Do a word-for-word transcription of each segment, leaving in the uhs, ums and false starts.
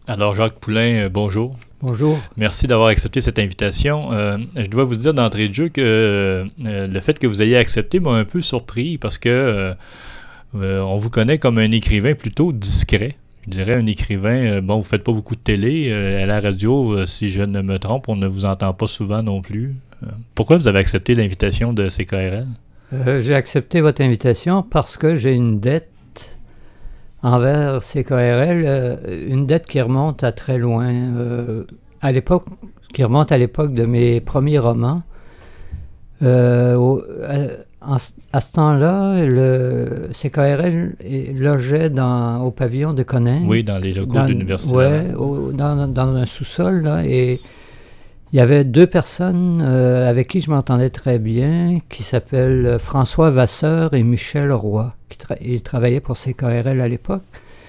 Alors, Jacques Poulain, euh, bonjour. Bonjour. Merci d'avoir accepté cette invitation. Euh, je dois vous dire d'entrée de jeu que euh, le fait que vous ayez accepté m'a un peu surpris parce que euh, euh, on vous connaît comme un écrivain plutôt discret. Je dirais un écrivain, euh, bon, vous faites pas beaucoup de télé. Euh, à la radio, euh, si je ne me trompe, on ne vous entend pas souvent non plus. Euh, pourquoi vous avez accepté l'invitation de C K R L? Euh, j'ai accepté votre invitation parce que j'ai une dette envers C K R L, euh, une dette qui remonte à très loin, euh, à l'époque, qui remonte à l'époque de mes premiers romans. Euh, au, à, à ce temps-là, le C K R L logeait dans, au pavillon de Coninck. Oui, dans les locaux de l'université. Oui, dans, dans un sous-sol, là, et il y avait deux personnes euh, avec qui je m'entendais très bien, qui s'appellent François Vasseur et Michel Roy. Qui tra- ils travaillaient pour C K R L à l'époque.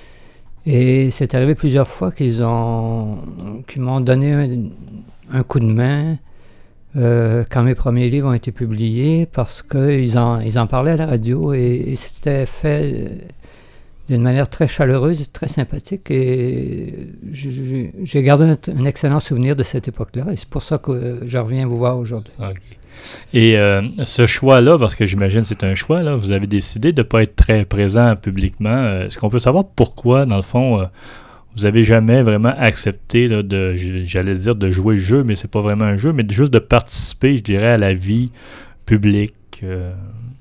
Et c'est arrivé plusieurs fois qu'ils, ont, qu'ils m'ont donné un, un coup de main euh, quand mes premiers livres ont été publiés, parce qu'ils en, ils en parlaient à la radio, et, et c'était fait d'une manière très chaleureuse et très sympathique, et j'ai, j'ai gardé un, un excellent souvenir de cette époque-là, et c'est pour ça que je reviens vous voir aujourd'hui. Okay. Et euh, ce choix-là, parce que j'imagine que c'est un choix, là, vous avez décidé de ne pas être très présent publiquement. Est-ce qu'on peut savoir pourquoi, dans le fond, euh, vous n'avez jamais vraiment accepté, là, de, j'allais dire de jouer le jeu, mais c'est pas vraiment un jeu, mais juste de participer, je dirais, à la vie publique? Euh...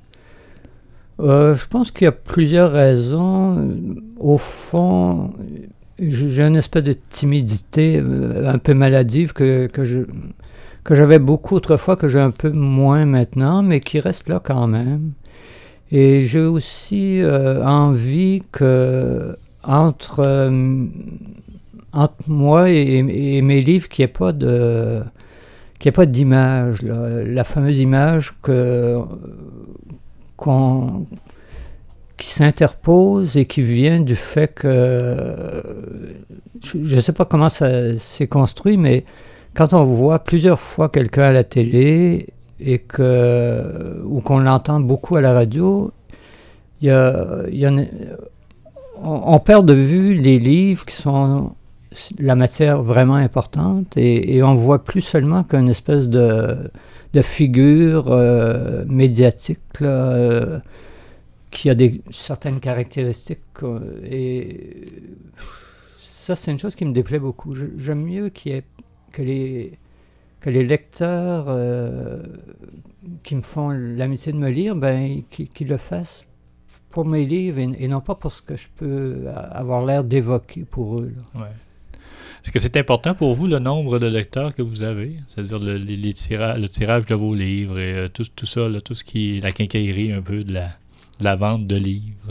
Euh, je pense qu'il y a plusieurs raisons. Au fond, j'ai une espèce de timidité un peu maladive que, que, je, que j'avais beaucoup autrefois, que j'ai un peu moins maintenant, mais qui reste là quand même. Et j'ai aussi euh, envie que entre, euh, entre moi et, et mes livres, qu'il n'y ait pas de... qu'il n'y ait pas d'image, là. La fameuse image que... Qu'on, qui s'interpose et qui vient du fait que, euh, je ne sais pas comment ça s'est construit, mais quand on voit plusieurs fois quelqu'un à la télé et que, ou qu'on l'entend beaucoup à la radio, il y a, y a une, on, on perd de vue les livres qui sont la matière vraiment importante, et, et on voit plus seulement qu'une espèce de, de figure euh, médiatique là, euh, qui a des, certaines caractéristiques. Euh, et ça, c'est une chose qui me déplaît beaucoup. Je, j'aime mieux qu'il y ait, que, les, que les lecteurs euh, qui me font l'amitié de me lire, ben, qu'ils, qu'ils le fassent pour mes livres et, et non pas pour ce que je peux avoir l'air d'évoquer pour eux. Là. Ouais. Est-ce que c'est important pour vous, le nombre de lecteurs que vous avez? C'est-à-dire le, les, les tira- le tirage de vos livres et euh, tout, tout ça, là, tout ce qui est la quincaillerie un peu de la, de la vente de livres?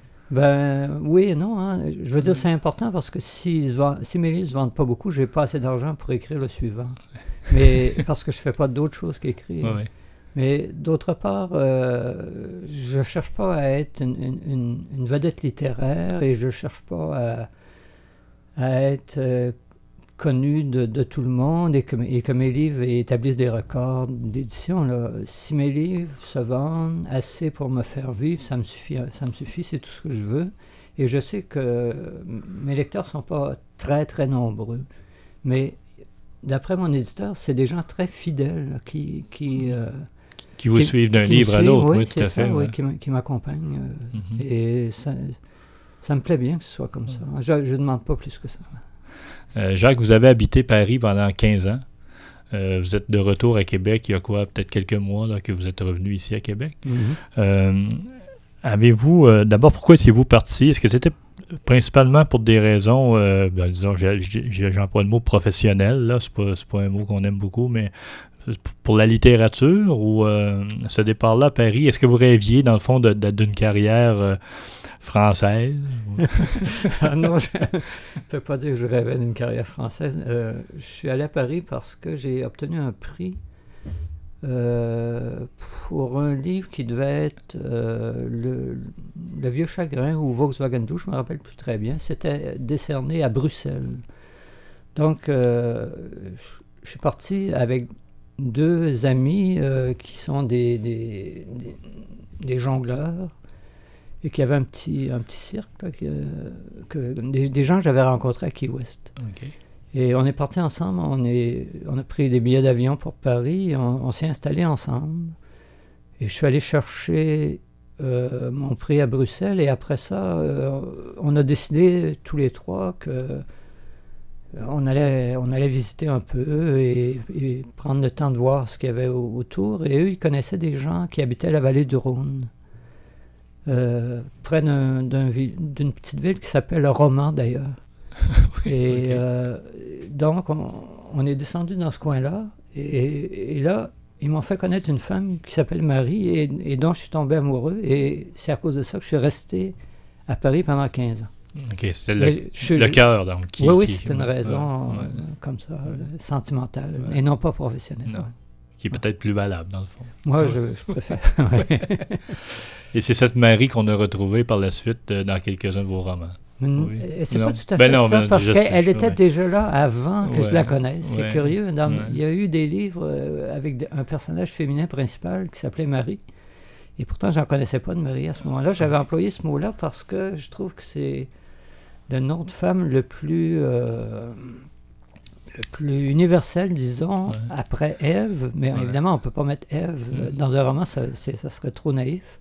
Ben oui et non. Hein. Je veux dire, c'est important parce que si, si mes livres ne se vendent pas beaucoup, je n'ai pas assez d'argent pour écrire le suivant. Mais parce que je ne fais pas d'autres choses qu'écrire. Ouais, ouais. Mais d'autre part, euh, je ne cherche pas à être une, une, une vedette littéraire, et je ne cherche pas à, à être euh, connu de, de tout le monde, et que, et que mes livres établissent des records d'édition. Là. Si mes livres se vendent assez pour me faire vivre, ça me suffit, ça me suffit, c'est tout ce que je veux. Et je sais que mes lecteurs ne sont pas très, très nombreux. Mais d'après mon éditeur, c'est des gens très fidèles là, qui... qui euh, Qui vous qui, suivent d'un qui livre à l'autre, oui, oui, tout à fait. Ça, ouais. oui, qui, qui m'accompagnent. Euh, Mm-hmm. Et ça, ça me plaît bien que ce soit comme ça. Je ne demande pas plus que ça. Euh, Jacques, vous avez habité Paris pendant quinze ans. Euh, vous êtes de retour à Québec il y a quoi, peut-être quelques mois là, que vous êtes revenu ici à Québec. Mm-hmm. Euh, avez-vous, euh, d'abord, pourquoi étiez-vous parti? Est-ce que c'était principalement pour des raisons, euh, ben, disons, j'ai, j'ai, j'emploie le mot professionnel, là, c'est pas, c'est pas un mot qu'on aime beaucoup, mais pour la littérature, ou euh, ce départ-là à Paris, est-ce que vous rêviez, dans le fond, de, de, d'une carrière euh, française? Ah non, je ne peux pas dire que je rêvais d'une carrière française. Euh, je suis allé à Paris parce que j'ai obtenu un prix euh, pour un livre qui devait être euh, le, le Vieux Chagrin ou Volkswagen Doux, je ne me rappelle plus très bien. C'était décerné à Bruxelles. Donc, euh, je suis parti avec deux amis euh, qui sont des, des, des, des jongleurs. et qu'il y avait un petit, un petit cirque, là, que, que, des, des gens que j'avais rencontrés à Key West. Okay. Et on est partis ensemble, on, est, on a pris des billets d'avion pour Paris, et on, on s'est installés ensemble. Et je suis allé chercher euh, mon prix à Bruxelles, et après ça, euh, on a décidé tous les trois que on allait, on allait visiter un peu et, et prendre le temps de voir ce qu'il y avait au, autour. Et eux, ils connaissaient des gens qui habitaient la vallée du Rhône, euh, près d'un, d'un, d'une petite ville qui s'appelle Romans, d'ailleurs. Oui, et okay. euh, donc, on, on est descendu dans ce coin-là, et, et là, ils m'ont fait connaître une femme qui s'appelle Marie, et, et dont je suis tombé amoureux, et c'est à cause de ça que je suis resté à Paris pendant quinze ans. OK, c'était le, je, le cœur, donc. Qui, oui, oui, qui, c'est une ouais, raison ouais, euh, comme ça, euh, sentimentale, ouais. et non pas professionnelle. Non. Qui est peut-être plus valable, dans le fond. Moi, ouais. je, je préfère. Et c'est cette Marie qu'on a retrouvée par la suite euh, dans quelques-uns de vos romans. Oui. C'est non. Pas tout à fait ben non, ça, ben, parce qu'elle sais, était ouais. déjà là avant que ouais. je la connaisse. C'est ouais. curieux. Dans, ouais. Il y a eu des livres euh, avec de, un personnage féminin principal qui s'appelait Marie. Et pourtant, je n'en connaissais pas de Marie à ce moment-là. J'avais employé ce mot-là parce que je trouve que c'est le nom de femme le plus, euh, le plus universel, disons, ouais. après Ève. Mais ouais. évidemment, on ne peut pas mettre Ève mm. dans un roman, ça, c'est, ça serait trop naïf.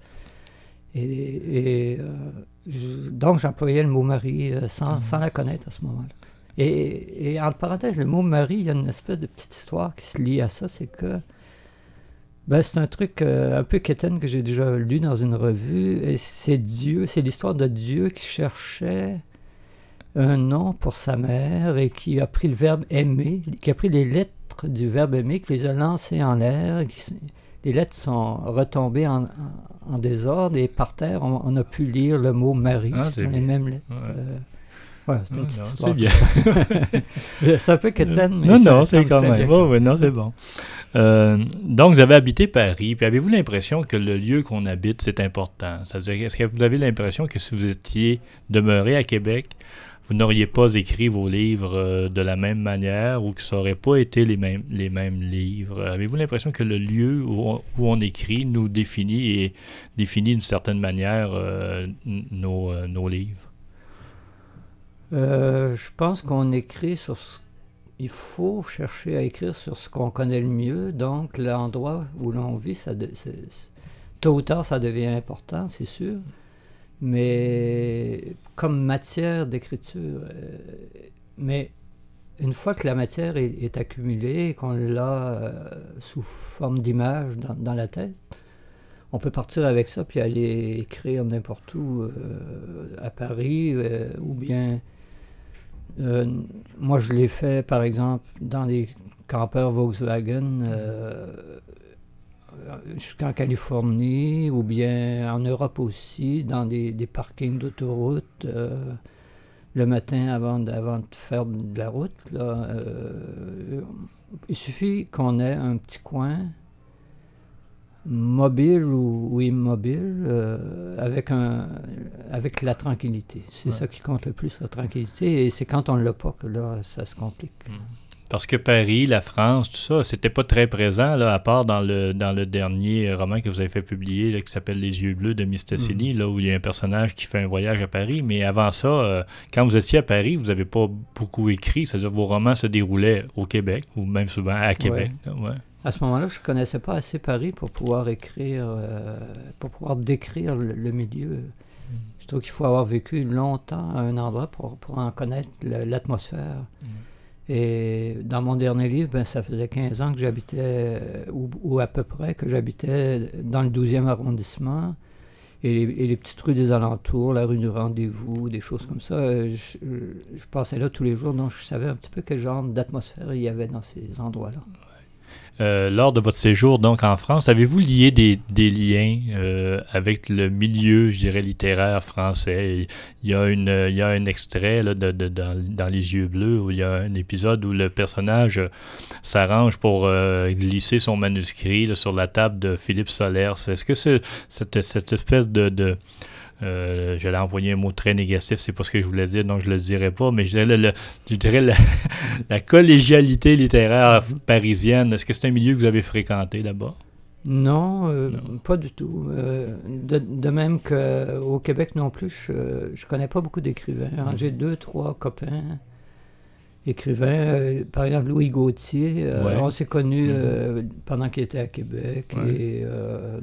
Et, et euh, je, donc, j'employais le mot Marie euh, sans, mm. sans la connaître à ce moment-là. Et, et entre parenthèses, le mot Marie, il y a une espèce de petite histoire qui se lie à ça, c'est que ben, c'est un truc euh, un peu quétaine que j'ai déjà lu dans une revue, et c'est Dieu, c'est l'histoire de Dieu qui cherchait un nom pour sa mère et qui a pris le verbe aimer, qui a pris les lettres du verbe aimer, qui les a lancées en l'air, qui, les lettres sont retombées en, en, en désordre, et par terre, on, on a pu lire le mot Marie, ah, c'est les mêmes lettres. Ouais. Euh, voilà, c'est une ouais, petite non, histoire. C'est bien. C'est un peu quétaine, mais non, ça, non, ça c'est quand même. Oh, oui, non, c'est bon. Euh, donc, vous avez habité Paris, puis avez-vous l'impression que le lieu qu'on habite, c'est important? C'est-à-dire, est-ce que vous avez l'impression que si vous étiez demeuré à Québec, vous n'auriez pas écrit vos livres euh, de la même manière, ou que ça n'aurait pas été les mêmes, les mêmes livres? Avez-vous l'impression que le lieu où on, où on écrit nous définit et définit d'une certaine manière euh, nos, euh, nos livres? Euh, je pense qu'on écrit sur ce Il faut chercher à écrire sur ce qu'on connaît le mieux, donc l'endroit où l'on vit, ça de, c'est, c'est, tôt ou tard, ça devient important, c'est sûr, mais comme matière d'écriture. Euh, mais une fois que la matière est, est accumulée et qu'on l'a euh, sous forme d'image dans, dans la tête, on peut partir avec ça puis aller écrire n'importe où, euh, à Paris, euh, ou bien... Euh, moi, je l'ai fait, par exemple, dans les campeurs Volkswagen, euh, jusqu'en Californie, ou bien en Europe aussi, dans des, des parkings d'autoroute, euh, le matin avant, avant de faire de la route. Là, euh, il suffit qu'on ait un petit coin mobile ou, ou immobile, euh, avec, un, avec la tranquillité. C'est ouais. ça qui compte le plus, la tranquillité, et c'est quand on ne l'a pas que là, ça se complique. Parce que Paris, la France, tout ça, c'était pas très présent, là, à part dans le, dans le dernier roman que vous avez fait publier, là, qui s'appelle Les yeux bleus de Mistassini, mmh. là, où il y a un personnage qui fait un voyage à Paris. Mais avant ça, euh, quand vous étiez à Paris, vous n'avez pas beaucoup écrit, c'est-à-dire que vos romans se déroulaient au Québec, ou même souvent à Québec. Ouais. Là, ouais. À ce moment-là, je ne connaissais pas assez Paris pour pouvoir écrire, euh, pour pouvoir décrire le, le milieu. Mm. Je trouve qu'il faut avoir vécu longtemps à un endroit pour, pour en connaître le, l'atmosphère. Mm. Et dans mon dernier livre, ben, ça faisait quinze ans que j'habitais, ou, ou à peu près, que j'habitais dans le douzième arrondissement, et les, et les petites rues des alentours, la rue du Rendez-vous, des choses comme ça. Je, je passais là tous les jours, donc je savais un petit peu quel genre d'atmosphère il y avait dans ces endroits-là. Euh, lors de votre séjour donc en France, avez-vous lié des, des liens euh, avec le milieu, je dirais, littéraire français? Il y a, une, il y a un extrait là, de, de, dans, dans Les yeux bleus où il y a un épisode où le personnage euh, s'arrange pour euh, glisser son manuscrit là, sur la table de Philippe Solers. Est-ce que c'est, cette, cette espèce de... de Euh, j'allais envoyer un mot très négatif, c'est pas ce que je voulais dire, donc je le dirai pas, mais je dirais, le, le, je dirais la, la collégialité littéraire parisienne, est-ce que c'est un milieu que vous avez fréquenté là-bas? Non, euh, Non. pas du tout. Euh, de, de même qu'au Québec non plus, je je connais pas beaucoup d'écrivains. Mhm. J'ai deux, trois copains écrivains. Euh, par exemple, Louis Gauthier, euh, Ouais. on s'est connus Mhm. euh, pendant qu'il était à Québec. Ouais. Et euh,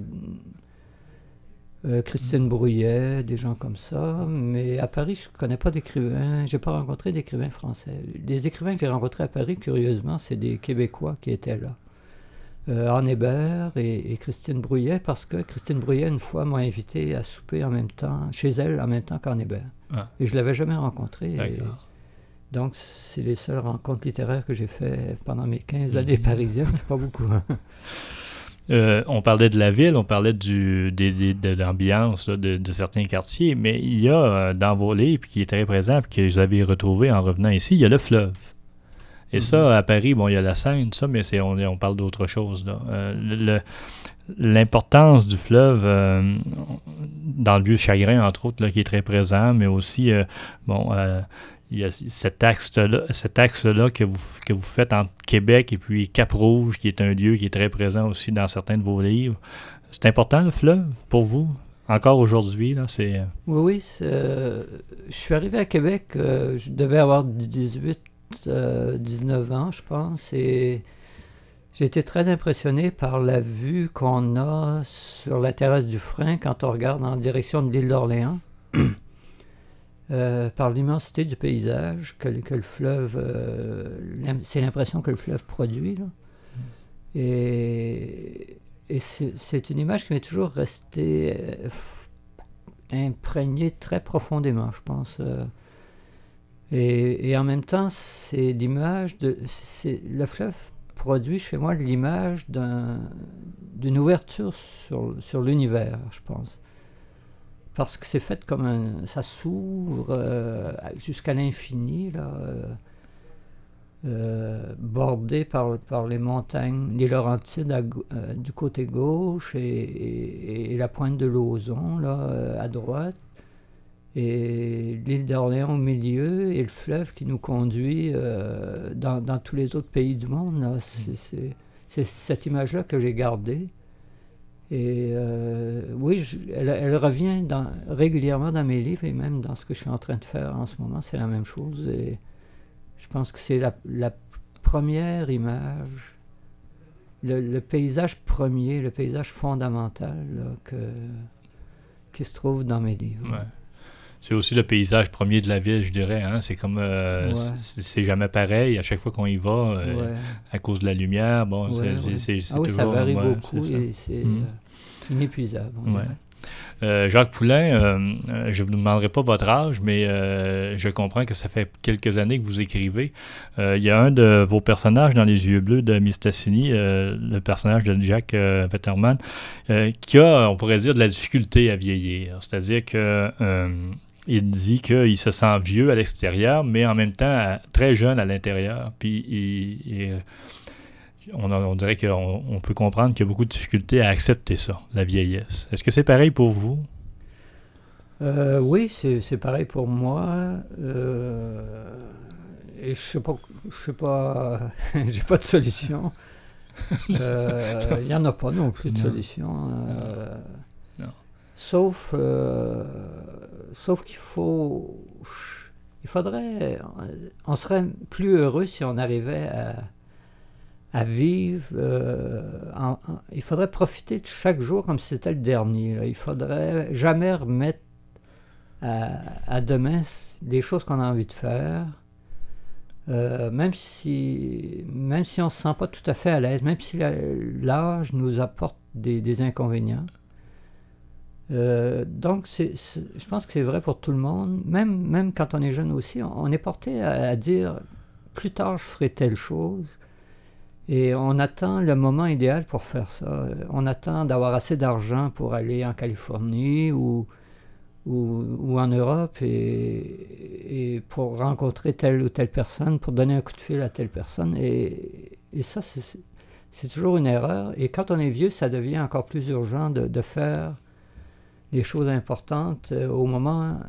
euh, Christine Brouillet, des gens comme ça. Mais à Paris, je connais pas d'écrivains. J'ai pas rencontré d'écrivains français. Les écrivains que j'ai rencontrés à Paris, curieusement, c'est des Québécois qui étaient là. Euh, Anne Hébert et, et Christine Brouillet, parce que Christine Brouillet, une fois, m'a invité à souper en même temps, chez elle, en même temps qu'Anne Hébert. Ah, Et je l'avais jamais rencontré. Et d'accord. donc, c'est les seules rencontres littéraires que j'ai faites pendant mes quinze Mhm. années parisiennes. C'est pas beaucoup. Hein. Euh, on parlait de la ville, on parlait du, des, des- de l'ambiance là, de, de certains quartiers, mais il y a euh, dans vos livres, qui est très présent, puis que vous avez retrouvé en revenant ici, il y a le fleuve. Et Mhm. ça, à Paris, bon, il y a la Seine, ça, mais c'est, on, on parle d'autre chose. Là. Euh, le- le- l'importance du fleuve euh, dans le Vieux-Chagrin, entre autres, là, qui est très présent, mais aussi, euh, bon, euh, il y a cet axe-là, cet axe-là que, vous, que vous faites entre Québec et puis Cap-Rouge, qui est un lieu qui est très présent aussi dans certains de vos livres. C'est important, le fleuve, pour vous? Encore aujourd'hui, là, c'est... Oui, oui. c'est, euh, je suis arrivé à Québec, euh, je devais avoir dix-huit, euh, dix-neuf ans, je pense, et j'ai été très impressionné par la vue qu'on a sur la terrasse du Frein quand on regarde en direction de l'île d'Orléans. Euh, par l'immensité du paysage que, que le fleuve, euh, l'im- c'est l'impression que le fleuve produit. Là. Et, et c'est, c'est une image qui m'est toujours restée euh, f- imprégnée très profondément, je pense. euh. Et, et en même temps, c'est l'image de, c'est, le fleuve produit chez moi l'image d'un, d'une ouverture sur, sur l'univers, je pense. Parce que c'est fait comme un... ça s'ouvre euh, jusqu'à l'infini, là, euh, euh, bordé par, par les montagnes, les Laurentides à gau- euh, du côté gauche et, et- et la pointe de l'Ozon, là, euh, à droite, et l'île d'Orléans au milieu, et le fleuve qui nous conduit euh, dans, dans tous les autres pays du monde. Là. C'est, c'est- c'est cette image-là que j'ai gardée. Et euh, oui, je- elle, elle revient dans- régulièrement dans mes livres et même dans ce que je suis en train de faire en ce moment, c'est la même chose. Et je pense que c'est la, la première image, le, le paysage premier, le paysage fondamental là, que, qui se trouve dans mes livres. Ouais. C'est aussi le paysage premier de la ville, je dirais. Hein? C'est comme... euh, Ouais. c'est, c'est jamais pareil. À chaque fois qu'on y va, euh, Ouais. à cause de la lumière, bon, Ouais, c'est, ouais. c'est, c'est Ah oui, ça toujours... varie ouais, beaucoup c'est ça. et c'est Mhm. euh, inépuisable, on Ouais. dirait. Euh, Jacques Poulain, euh, euh, je ne vous demanderai pas votre âge, mais euh, je comprends que ça fait quelques années que vous écrivez. Euh, il y a un de vos personnages dans Les Yeux Bleus de Mistassini, euh, le personnage de Jack euh, Vetterman, euh, qui a, on pourrait dire, de la difficulté à vieillir. C'est-à-dire que euh, il dit qu'il se sent vieux à l'extérieur, mais en même temps très jeune à l'intérieur. Puis il, il, On, on dirait qu'on on peut comprendre qu'il y a beaucoup de difficultés à accepter ça, la vieillesse. Est-ce que c'est pareil pour vous? Euh, oui, c'est, c'est pareil pour moi. Euh, et je sais pas, je sais pas, j'ai pas de solution. Euh, Il y en a pas non plus de Non. solution. Euh, Non. Sauf, euh, sauf qu'il faut, il faudrait, on serait plus heureux si on arrivait à à vivre. Euh, en, en, il faudrait profiter de chaque jour comme si c'était le dernier. Là. Il faudrait jamais remettre à, à demain des choses qu'on a envie de faire. Euh, même si même si on ne se sent pas tout à fait à l'aise, même si la, l'âge nous apporte des, des inconvénients. Euh, donc, c'est, c'est, je pense que c'est vrai pour tout le monde. Même, même quand on est jeune aussi, on, on est porté à, à dire « plus tard, je ferai telle chose ». Et on attend le moment idéal pour faire ça. On attend d'avoir assez d'argent pour aller en Californie ou, ou, ou en Europe et, et pour rencontrer telle ou telle personne, pour donner un coup de fil à telle personne. Et, et ça, c'est, c'est toujours une erreur. Et quand on est vieux, ça devient encore plus urgent de, de faire des choses importantes euh, au moment,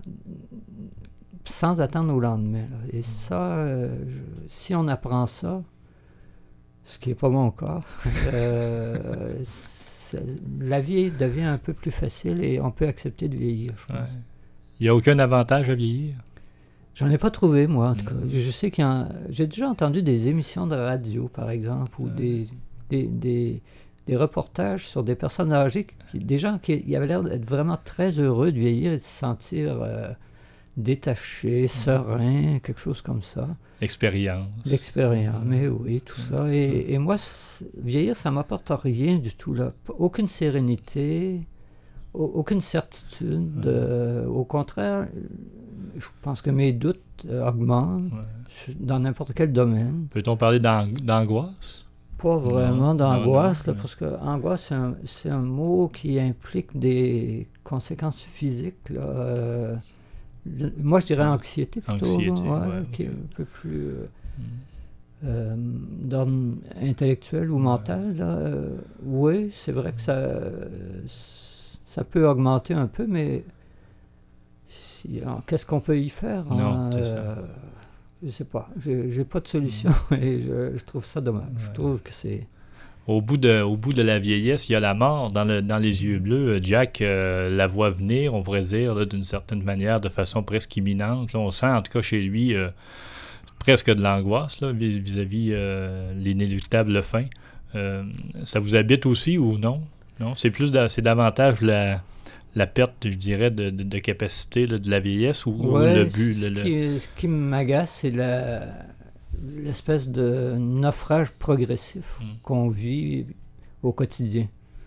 sans attendre au lendemain. Là. Et ça, euh, je, si on apprend ça, ce qui n'est pas mon cas, euh, ça, la vie devient un peu plus facile et on peut accepter de vieillir, je pense. Ouais. Il n'y a aucun avantage à vieillir? J'en ai pas trouvé, moi, en tout Mm. cas. Je sais qu'il y a... J'ai déjà entendu des émissions de radio, par exemple, ou Ouais. des, des, des, des reportages sur des personnes âgées, qui, des gens qui avaient l'air d'être vraiment très heureux de vieillir et de se sentir euh, détachés, sereins, quelque chose comme ça. Expérience. L'expérience, mais oui, tout ça. Et, et moi, vieillir, ça m'apporte rien du tout, là. Aucune sérénité, aucune certitude. Euh, au contraire, je pense que mes doutes euh, augmentent ouais. dans n'importe quel domaine. Peut-on parler d'ang- d'angoisse? Pas vraiment non, d'angoisse, non, non, là, parce que angoisse, c'est un, c'est un mot qui implique des conséquences physiques, là. Euh, le, moi, je dirais anxiété plutôt, anxiété, ouais, ouais, qui okay. est un peu plus euh, mm. euh, d'ordre intellectuel ou ouais. mental. Là. Euh, oui, c'est vrai que ça, ça peut augmenter un peu, mais si, alors, qu'est-ce qu'on peut y faire? Non, hein, c'est euh, ça. Je sais pas. J'ai, j'ai pas de solution mmh. et je, je trouve ça dommage. Ouais. Je trouve que c'est... Au bout, de, au bout de la vieillesse, il y a la mort. Dans, le, dans les yeux bleus, Jack euh, la voit venir, on pourrait dire, là, d'une certaine manière, de façon presque imminente. Là, on sent, en tout cas chez lui, euh, presque de l'angoisse là, vis- vis-à-vis euh, l'inéluctable fin. Euh, ça vous habite aussi ou non? Non? C'est plus da- c'est davantage la... la perte, je dirais, de, de, de capacité là, de la vieillesse ou, ouais, ou le but? Ce, le, qui, le... ce qui m'agace, c'est la, l'espèce de naufrage progressif mm. qu'on vit au quotidien.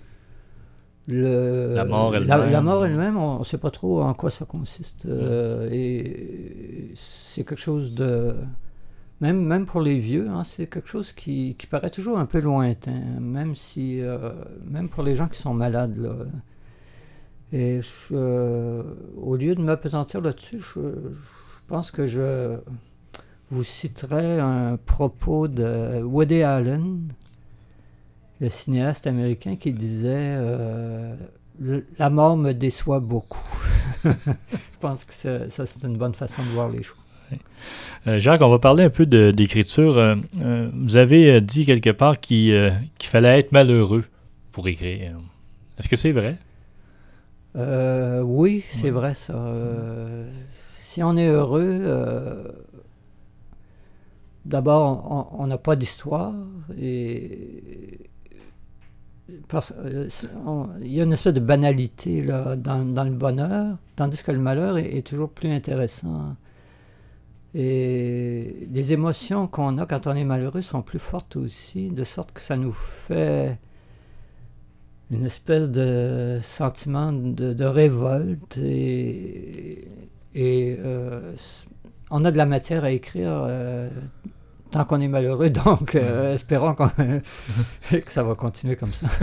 Le, la mort elle-même. La, la mort elle-même, on ne sait pas trop en quoi ça consiste. Mm. Euh, et c'est quelque chose de... Même, même pour les vieux, hein, c'est quelque chose qui, qui paraît toujours un peu lointain, même si... Euh, même pour les gens qui sont malades, là. Et je, euh, au lieu de m'appesantir là-dessus, je, je pense que je vous citerai un propos de Woody Allen, le cinéaste américain, qui disait euh, « La mort me déçoit beaucoup ». Je pense que ça, ça, c'est une bonne façon de voir les choses. Euh, Jacques, on va parler un peu de, d'écriture. Euh, euh, vous avez dit quelque part qu'il, euh, qu'il fallait être malheureux pour écrire. Est-ce que c'est vrai? Euh, oui, c'est ouais. vrai ça. Euh, si on est heureux, euh, d'abord, on n'a pas d'histoire et il y a une espèce de banalité là, dans, dans le bonheur, tandis que le malheur est, est toujours plus intéressant. Et les émotions qu'on a quand on est malheureux sont plus fortes aussi, de sorte que ça nous fait... une espèce de sentiment de, de révolte et, et euh, on a de la matière à écrire euh, tant qu'on est malheureux, donc euh, espérons qu'on, que ça va continuer comme ça.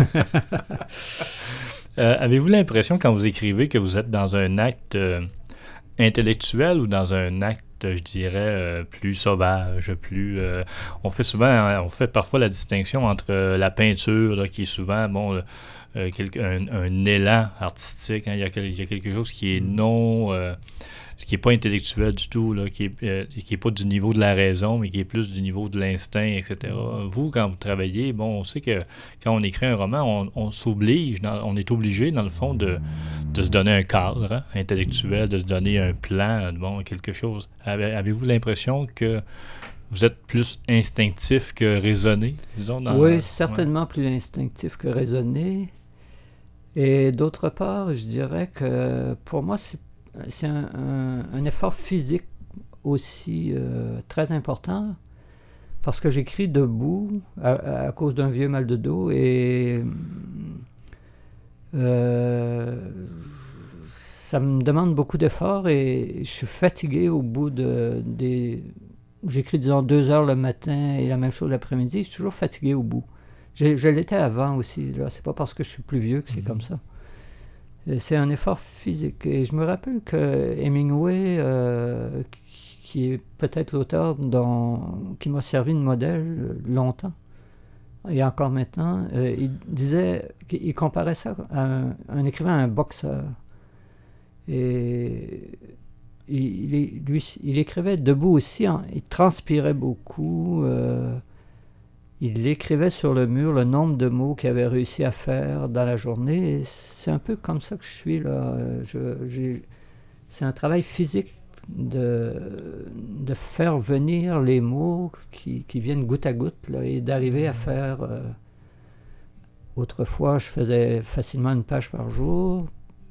euh, avez-vous l'impression quand vous écrivez que vous êtes dans un acte euh, intellectuel ou dans un acte, je dirais, euh, plus sauvage, plus... Euh, on fait souvent, on fait parfois la distinction entre euh, la peinture, là, qui est souvent, bon... Euh, quelque, un, un élan artistique, hein. il, y a, il y a quelque chose qui est non, euh, qui est pas intellectuel du tout, là, qui est, euh, qui est pas du niveau de la raison, mais qui est plus du niveau de l'instinct, et cetera. Vous, quand vous travaillez, bon, on sait que quand on écrit un roman, on, on s'oblige, dans, on est obligé, dans le fond, de, de se donner un cadre hein, intellectuel, de se donner un plan, bon, quelque chose. Avez, avez-vous l'impression que vous êtes plus instinctif que raisonné, disons? Dans oui, la... certainement ouais. plus instinctif que raisonné. Et d'autre part, je dirais que pour moi, c'est, c'est un, un, un effort physique aussi euh, très important parce que j'écris debout à, à cause d'un vieux mal de dos et euh, ça me demande beaucoup d'efforts et je suis fatigué au bout de, des... J'écris, disons, deux heures le matin et la même chose l'après-midi, je suis toujours fatigué au bout. Je, je l'étais avant aussi, là. C'est pas parce que je suis plus vieux que c'est mmh. comme ça. C'est un effort physique. Et je me rappelle que Hemingway, euh, qui est peut-être l'auteur dont, qui m'a servi de modèle longtemps, et encore maintenant, euh, il disait, il comparait ça à un, un écrivain, à un boxeur. Et il, il, lui, il écrivait debout aussi, hein, il transpirait beaucoup, euh, il écrivait sur le mur le nombre de mots qu'il avait réussi à faire dans la journée. Et c'est un peu comme ça que je suis là. Je, j'ai, c'est un travail physique de, de faire venir les mots qui, qui viennent goutte à goutte là, et d'arriver à faire... Euh, autrefois, je faisais facilement une page par jour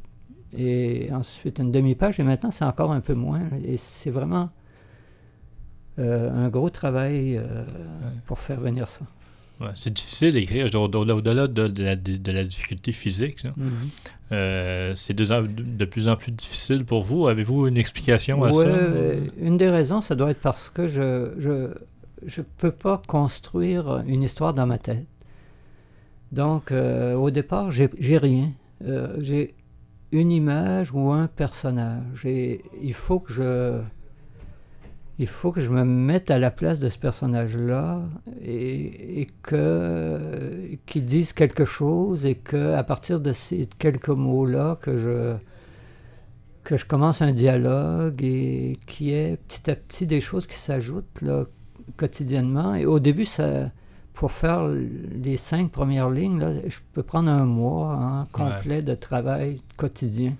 et ensuite une demi-page, et maintenant, c'est encore un peu moins. Là, et c'est vraiment euh, un gros travail euh, ouais. pour faire venir ça. Ouais, c'est difficile d'écrire, au-delà, au-delà de, de, la, de la difficulté physique. Mm-hmm. Euh, c'est de, de plus en plus difficile pour vous. Avez-vous une explication à ouais, ça? Euh, une des raisons, ça doit être parce que je je je peux pas construire une histoire dans ma tête. Donc, euh, au départ, j'ai, j'ai rien. Euh, j'ai une image ou un personnage. Et il faut que je... Il faut que je me mette à la place de ce personnage-là et, et que, qu'il dise quelque chose et qu'à partir de ces quelques mots-là, que je, que je commence un dialogue et qu'il y ait petit à petit des choses qui s'ajoutent là, quotidiennement. Et au début, ça... Pour faire les cinq premières lignes, là, je peux prendre un mois hein, complet ouais. de travail quotidien.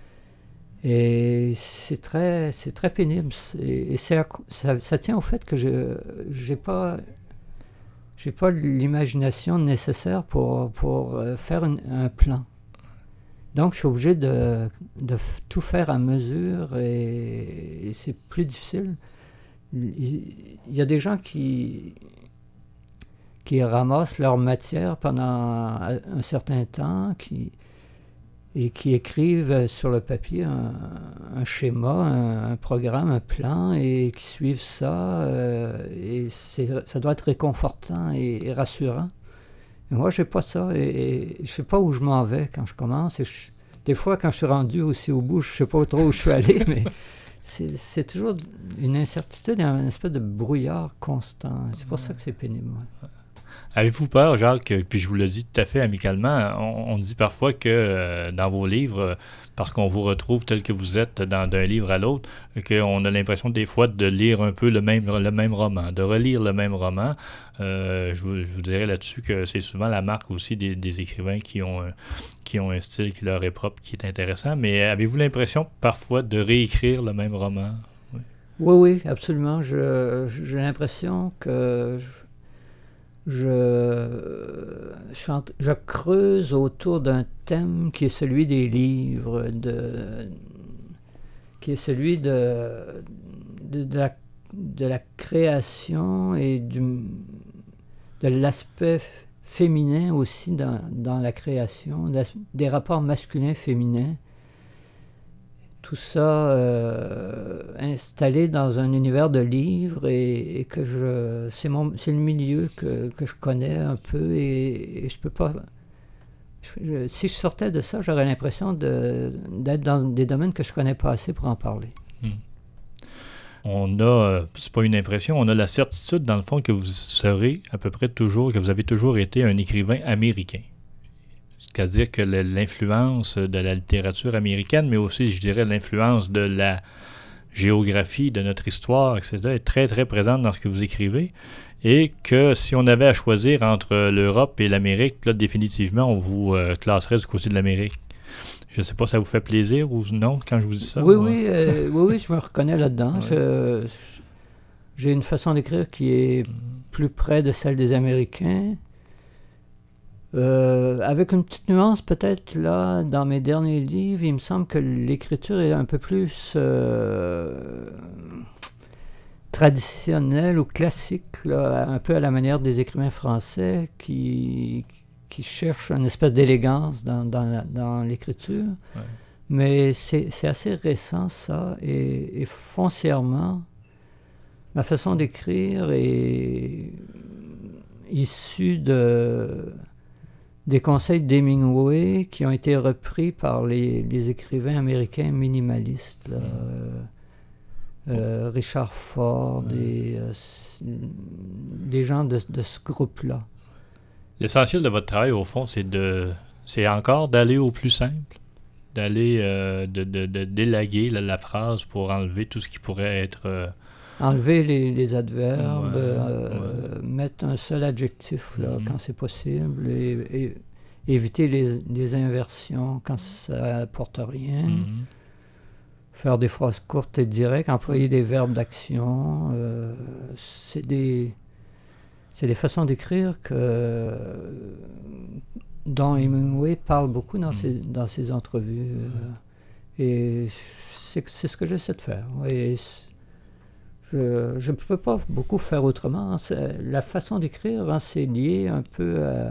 Et c'est très, c'est très pénible. Et, et c'est à, ça, ça tient au fait que je j'ai pas, j'ai pas l'imagination nécessaire pour, pour faire une, un plan. Donc, je suis obligé de, de tout faire à mesure et, et c'est plus difficile. Il, il y a des gens qui... qui ramassent leur matière pendant un certain temps qui, et qui écrivent sur le papier un, un schéma, un, un programme, un plan, et qui suivent ça. Euh, et c'est, ça doit être réconfortant et, et rassurant. Et moi, je n'ai pas ça. Et, et je ne sais pas où je m'en vais quand je commence. Et je, des fois, quand je suis rendu aussi au bout, je ne sais pas trop où je suis allé, mais c'est, c'est toujours une incertitude et un espèce de brouillard constant. C'est pour ça que c'est pénible. Ouais. Avez-vous peur, Jacques, puis je vous le dis tout à fait amicalement, on, on dit parfois que euh, dans vos livres, parce qu'on vous retrouve tel que vous êtes dans, d'un livre à l'autre, qu'on a l'impression des fois de lire un peu le même, le même roman, de relire le même roman. Euh, je, vous, je vous dirais là-dessus que c'est souvent la marque aussi des, des écrivains qui ont, euh, qui ont un style qui leur est propre, qui est intéressant. Mais avez-vous l'impression parfois de réécrire le même roman? Oui, oui, oui absolument. Je, j'ai l'impression que... Je... Je, je, je creuse autour d'un thème qui est celui des livres, de, qui est celui de, de, de, la, de la création et du, de l'aspect féminin aussi dans, dans la création, des rapports masculins-féminins. Tout ça euh, installé dans un univers de livres et, et que je c'est mon c'est le milieu que, que je connais un peu et, et je peux pas je, si je sortais de ça, j'aurais l'impression de, d'être dans des domaines que je connais pas assez pour en parler. Hmm. On a, c'est pas une impression, on a la certitude dans le fond que vous serez à peu près toujours, que vous avez toujours été un écrivain américain. C'est-à-dire que l'influence de la littérature américaine, mais aussi, je dirais, l'influence de la géographie, de notre histoire, et cetera, est très, très présente dans ce que vous écrivez. Et que si on avait à choisir entre l'Europe et l'Amérique, là, définitivement, on vous euh, classerait du côté de l'Amérique. Je ne sais pas, ça vous fait plaisir ou non quand je vous dis ça? Oui, oui, euh, oui, oui, je me reconnais là-dedans. Ouais. Je, j'ai une façon d'écrire qui est plus près de celle des Américains. Euh, avec une petite nuance peut-être là dans mes derniers livres, il me semble que l'écriture est un peu plus euh, traditionnelle ou classique, là, un peu à la manière des écrivains français qui, qui cherchent une espèce d'élégance dans, dans, la, dans l'écriture. Ouais. Mais c'est, c'est assez récent ça, et, et foncièrement, ma façon d'écrire est issue de... des conseils d'Hemingway qui ont été repris par les, les écrivains américains minimalistes, là, euh, euh, Richard Ford ouais. et euh, des gens de, de ce groupe-là. L'essentiel de votre travail, au fond, c'est de, c'est encore d'aller au plus simple, d'aller euh, de, de, de d'élaguer la, la phrase pour enlever tout ce qui pourrait être... Euh, enlever les, les adverbes, ouais, euh, ouais. mettre un seul adjectif là, Mm-hmm. quand c'est possible et, et éviter les, les inversions quand ça apporte rien. Mm-hmm. Faire des phrases courtes et directes, employer des verbes d'action. Euh, c'est des c'est des façons d'écrire que dont Hemingway parle beaucoup dans, mm. ses, dans ses entrevues. Euh, et c'est, c'est ce que j'essaie de faire. Et je ne peux pas beaucoup faire autrement. C'est, la façon d'écrire, hein, c'est lié un peu à...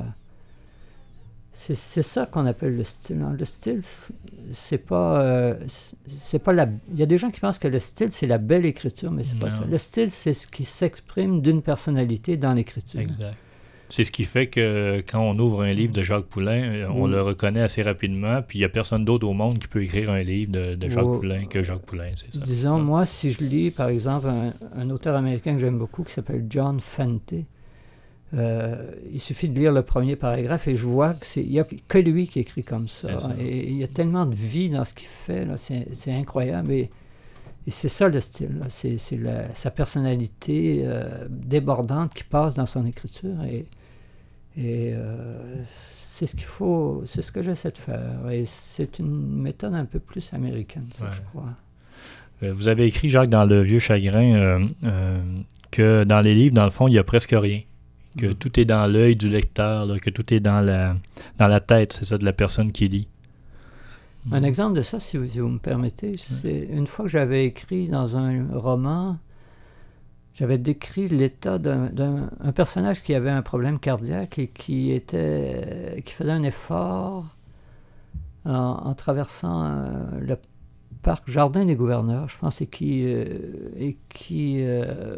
C'est, c'est ça qu'on appelle le style. Hein. Le style, c'est pas... Euh, c'est pas la... Il y a des gens qui pensent que le style, c'est la belle écriture, mais c'est non. pas ça. Le style, c'est ce qui s'exprime d'une personnalité dans l'écriture. Exact. C'est ce qui fait que quand on ouvre un livre de Jacques Poulain, on oui. le reconnaît assez rapidement, puis il n'y a personne d'autre au monde qui peut écrire un livre de, de Jacques oh, Poulain que Jacques Poulain, c'est ça. Disons, ouais. moi, si je lis, par exemple, un, un auteur américain que j'aime beaucoup, qui s'appelle John Fante, euh, il suffit de lire le premier paragraphe et je vois qu'il n'y a que lui qui écrit comme ça. ça. Et il y a tellement de vie dans ce qu'il fait, là, c'est, c'est incroyable. Et, et c'est ça le style, là. C'est, c'est la, sa personnalité euh, débordante qui passe dans son écriture. Et, et euh, c'est ce qu'il faut, c'est ce que j'essaie de faire. Et c'est une méthode un peu plus américaine, ça, ouais. je crois. Euh, vous avez écrit, Jacques, dans Le Vieux Chagrin, euh, euh, que dans les livres, dans le fond, il n'y a presque rien. Que mmh. tout est dans l'œil du lecteur, là, que tout est dans la, dans la tête, c'est ça, de la personne qui lit. Un mmh. exemple de ça, si vous, si vous me permettez, c'est une fois que j'avais écrit dans un roman, j'avais décrit l'état d'un, d'un un personnage qui avait un problème cardiaque et qui, était, qui faisait un effort en, en traversant euh, le parc Jardin des Gouverneurs, je pense, et qui... Euh, et qui euh,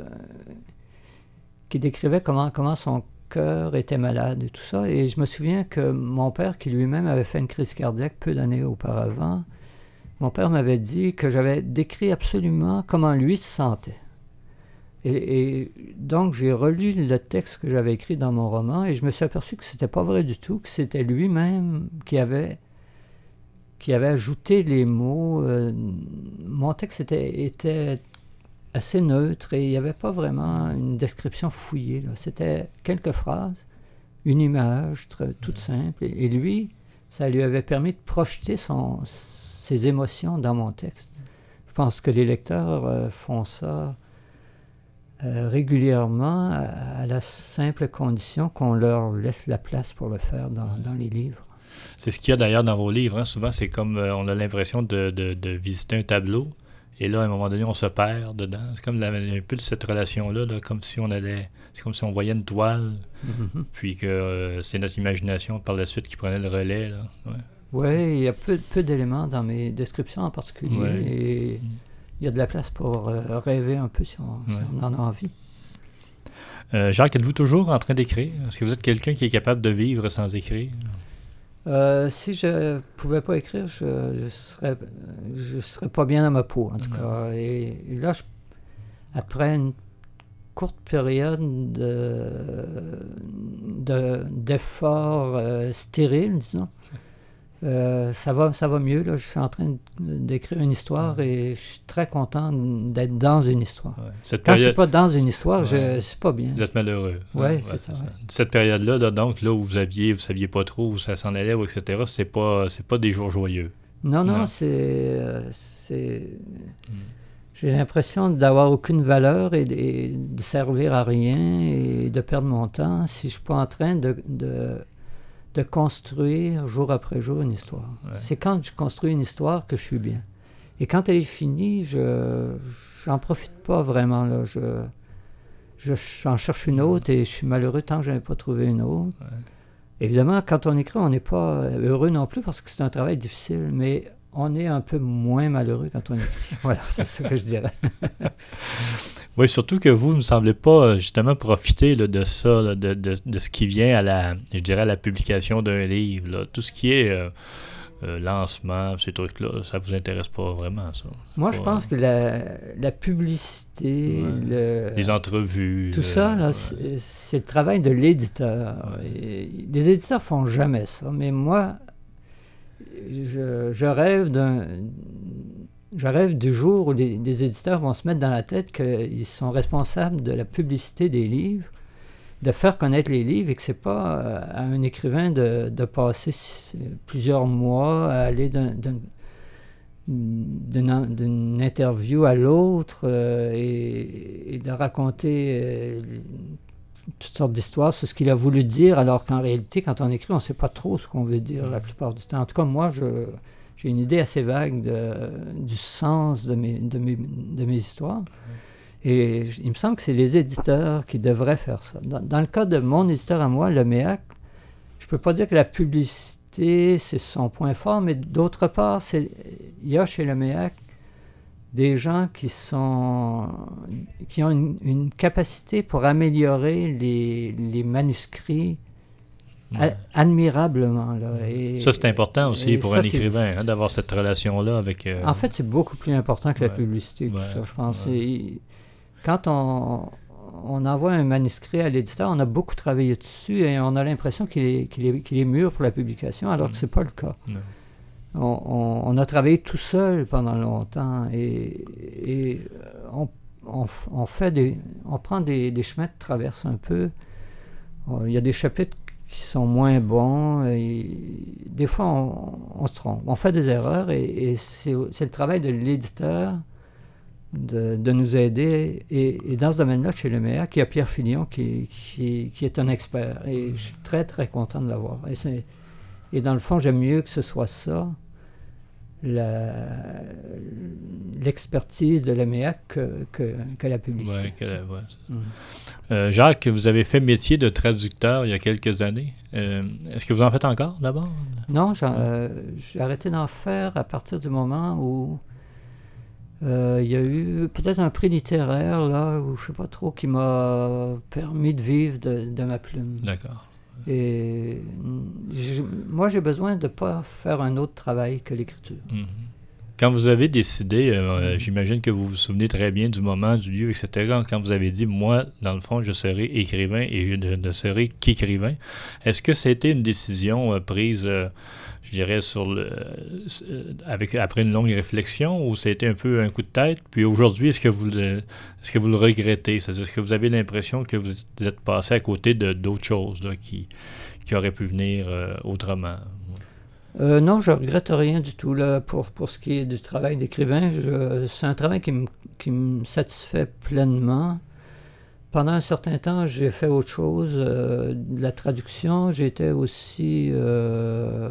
qui décrivait comment, comment son cœur était malade et tout ça. Et je me souviens que mon père, qui lui-même avait fait une crise cardiaque peu d'années auparavant, mon père m'avait dit que j'avais décrit absolument comment lui se sentait. Et, et donc, j'ai relu le texte que j'avais écrit dans mon roman et je me suis aperçu que c'était pas vrai du tout, que c'était lui-même qui avait, qui avait ajouté les mots. Euh, mon texte était... était assez neutre et il n'y avait pas vraiment une description fouillée. Là. C'était quelques phrases, une image très, toute simple. Et, et lui, ça lui avait permis de projeter son, ses émotions dans mon texte. Je pense que les lecteurs euh, font ça euh, régulièrement à, à la simple condition qu'on leur laisse la place pour le faire dans, dans les livres. C'est ce qu'il y a d'ailleurs dans vos livres. Hein. Souvent, c'est comme euh, on a l'impression de, de, de visiter un tableau. Et là, à un moment donné, on se perd dedans. C'est comme la, un peu de cette relation-là, là, comme si on allait, c'est comme si on voyait une toile, mm-hmm. puis que euh, c'est notre imagination par la suite qui prenait le relais. Là. Ouais, ouais, il y a peu, peu d'éléments dans mes descriptions en particulier, ouais. et mm. il y a de la place pour euh, rêver un peu si on, si ouais. on en a envie. Euh, Jacques, êtes-vous toujours en train d'écrire? Est-ce que vous êtes quelqu'un qui est capable de vivre sans écrire? Euh, si je pouvais pas écrire, je, je serais je serais pas bien dans ma peau, en tout mmh. cas. Et, et là, je, après une courte période de, de, d'efforts euh, stériles, disons, euh, ça va, ça va mieux. Là. Je suis en train d'écrire une histoire et je suis très content d'être dans une histoire. Ouais. Cette Quand période... je suis pas dans une histoire, ouais. je c'est pas bien. Vous êtes malheureux. Oui, ouais, ouais, c'est, c'est ça. ça. Ouais. Cette période-là, là, donc, là où vous aviez, vous saviez pas trop où ça s'en allait, et cetera, c'est pas, c'est pas des jours joyeux. Non, non, non. c'est... Euh, c'est... Mm. J'ai l'impression d'avoir aucune valeur et de, et de servir à rien et de perdre mon temps si je suis pas en train de... de de construire jour après jour une histoire. Ouais. C'est quand je construis une histoire que je suis bien. Et quand elle est finie, je j'en profite pas vraiment. Là. Je, je, j'en cherche une autre et je suis malheureux tant que je n'ai pas trouvé une autre. Ouais. Évidemment, quand on écrit, on n'est pas heureux non plus parce que c'est un travail difficile, mais on est un peu moins malheureux quand on écrit. Voilà, c'est ce que je dirais. Oui, surtout que vous ne semblez pas justement profiter là, de ça, là, de, de, de ce qui vient à la, je dirais, à la publication d'un livre. Là. Tout ce qui est euh, euh, lancement, ces trucs-là, ça vous intéresse pas vraiment, ça? Moi, pas, je pense que la, la publicité, ouais. le, les entrevues... Tout le, ça, là, ouais. c'est, c'est le travail de l'éditeur. Ouais. Et les éditeurs font jamais ça, mais moi, je, je rêve d'un... Je rêve du jour où des, des éditeurs vont se mettre dans la tête qu'ils sont responsables de la publicité des livres de faire connaître les livres et que c'est pas euh, à un écrivain de, de passer s- plusieurs mois à aller d'un, d'un- d'une, d'une interview à l'autre euh, et, et de raconter euh, toutes sortes d'histoires sur ce qu'il a voulu dire, alors qu'en réalité, quand on écrit, on ne sait pas trop ce qu'on veut dire la plupart du temps. En tout cas, moi, je, j'ai une idée assez vague de, du sens de mes, de mes, de mes histoires. Et j- il me semble que c'est les éditeurs qui devraient faire ça. Dans, dans le cas de mon éditeur à moi, le M E A C, je ne peux pas dire que la publicité, c'est son point fort, mais d'autre part, c'est, il y a chez le M E A C des gens qui sont qui ont une, une capacité pour améliorer les, les manuscrits a- Ouais. admirablement. Là. Et, Ça, c'est important aussi et pour ça, un c'est- écrivain, hein, d'avoir cette relation-là avec... euh, En fait, c'est beaucoup plus important que la Ouais, publicité, tout ouais, ça, je pense. ouais. Et quand on, on envoie un manuscrit à l'éditeur, on a beaucoup travaillé dessus et on a l'impression qu'il est, qu'il est, qu'il est mûr pour la publication, alors que ce n'est pas le cas. Non. On, on- on a travaillé tout seul pendant longtemps et, et on, on f- on fait des, on prend des, des chemins de traverse un peu. Euh, Il y a des chapitres qui sont moins bons. Et des fois, on, on se trompe. On fait des erreurs et, et c'est, c'est le travail de l'éditeur de, de nous aider. Et, et dans ce domaine-là, chez le M E A C, il y a Pierre Filion qui, qui, qui est un expert. Et je suis très, très content de l'avoir. Et, c'est, et dans le fond, j'aime mieux que ce soit ça, la, l'expertise de l'E M E A C que, que, que la publicité. Ouais, que la- ouais. Mhm. Euh, Jacques, vous avez fait métier de traducteur il y a quelques années. Euh, est-ce que vous en faites encore d'abord? Non, j'en- euh, j'ai arrêté d'en faire à partir du moment où euh, il y a eu peut-être un prix littéraire, là, où je ne sais pas trop, qui m'a permis de vivre de, de ma plume. D'accord. Et mm, je- moi, j'ai besoin de ne pas faire un autre travail que l'écriture. Mhm. Quand vous avez décidé, euh, Mhm. j'imagine que vous vous souvenez très bien du moment, du lieu, et cetera. Quand vous avez dit, moi, dans le fond, je serai écrivain et je ne, ne serai qu'écrivain, est-ce que c'était une décision euh, prise, euh, je dirais, sur le, euh, avec, après une longue réflexion, ou c'était un peu un coup de tête? Puis aujourd'hui, est-ce que vous le, est-ce que vous le regrettez? C'est-à-dire, est-ce que vous avez l'impression que vous êtes, vous êtes passé à côté de d'autres choses là, qui, qui auraient pu venir euh, autrement? Euh, non, je regrette rien du tout là, pour, pour ce qui est du travail d'écrivain. Je- c'est un travail qui me, qui me satisfait pleinement. Pendant un certain temps, j'ai fait autre chose, euh, de la traduction. J'étais aussi... euh,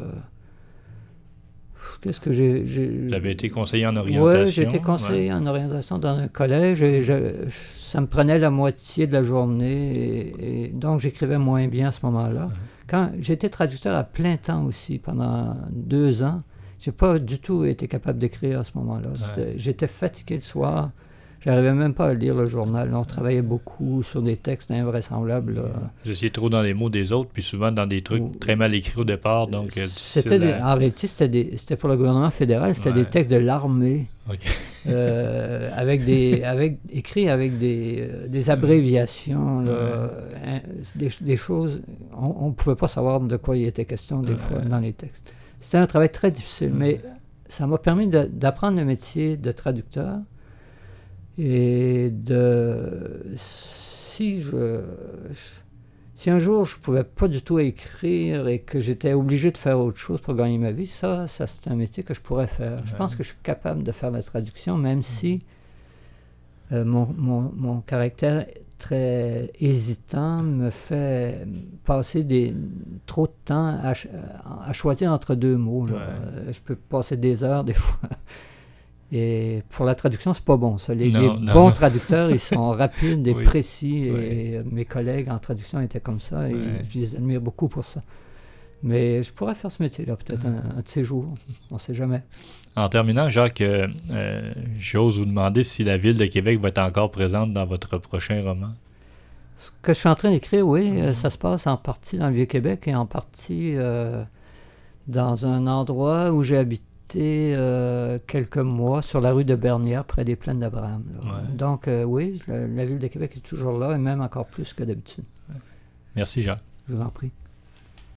Qu'est-ce que j'ai... j'ai- Vous avez été conseiller en orientation? Ouais, j'ai été conseiller en orientation dans un collège et je- ça me prenait la moitié de la journée et, et donc j'écrivais moins bien à ce moment-là. Ouais. Quand j'étais traducteur à plein temps aussi pendant deux ans, j'ai pas du tout été capable d'écrire à ce moment-là. C'était- J'étais fatigué le soir. J'arrivais même pas à lire le journal. On travaillait beaucoup sur des textes invraisemblables. là. Vous étiez trop dans les mots des autres, puis souvent dans des trucs Ou- très mal écrits au départ, donc euh, C'était des- difficile à- en réalité, c'était, des- c'était pour le gouvernement fédéral, c'était Ouais. des textes de l'armée. Ok. euh, avec des, avec, écrits avec des, euh, des abréviations, là, hein, des, des choses, on ne pouvait pas savoir de quoi il était question des Ouais. fois dans les textes. C'était un travail très difficile, mais ça m'a permis de- d'apprendre le métier de traducteur et de... Si je... Si un jour je ne pouvais pas du tout écrire et que j'étais obligé de faire autre chose pour gagner ma vie, ça, ça c'est un métier que je pourrais faire. Je Ouais. pense que je suis capable de faire la traduction, même si euh, mon, mon, mon caractère très hésitant me fait passer des, trop de temps à, ch- à choisir entre deux mots. Là. Ouais. Euh, Je peux passer des heures des fois. Et pour la traduction, c'est pas bon, ça. Les, Non, les non, bons non. traducteurs, ils sont rapides et Oui. précis. Oui. Et euh, mes collègues en traduction étaient comme ça. Et Ouais. je les admire beaucoup pour ça. Mais je pourrais faire ce métier-là, peut-être un, un de ces jours. On ne sait jamais. En terminant, Jacques, euh, euh, j'ose vous demander si la ville de Québec va être encore présente dans votre prochain roman. Ce que je suis en train d'écrire, oui, euh, ça se passe en partie dans le Vieux-Québec et en partie euh, dans un endroit où j'ai habité euh, quelques mois, sur la rue de Bernière, près des Plaines d'Abraham. là. Ouais. Donc, euh, oui, la, la ville de Québec est toujours là, et même encore plus que d'habitude. Merci, Jacques. Je vous en prie.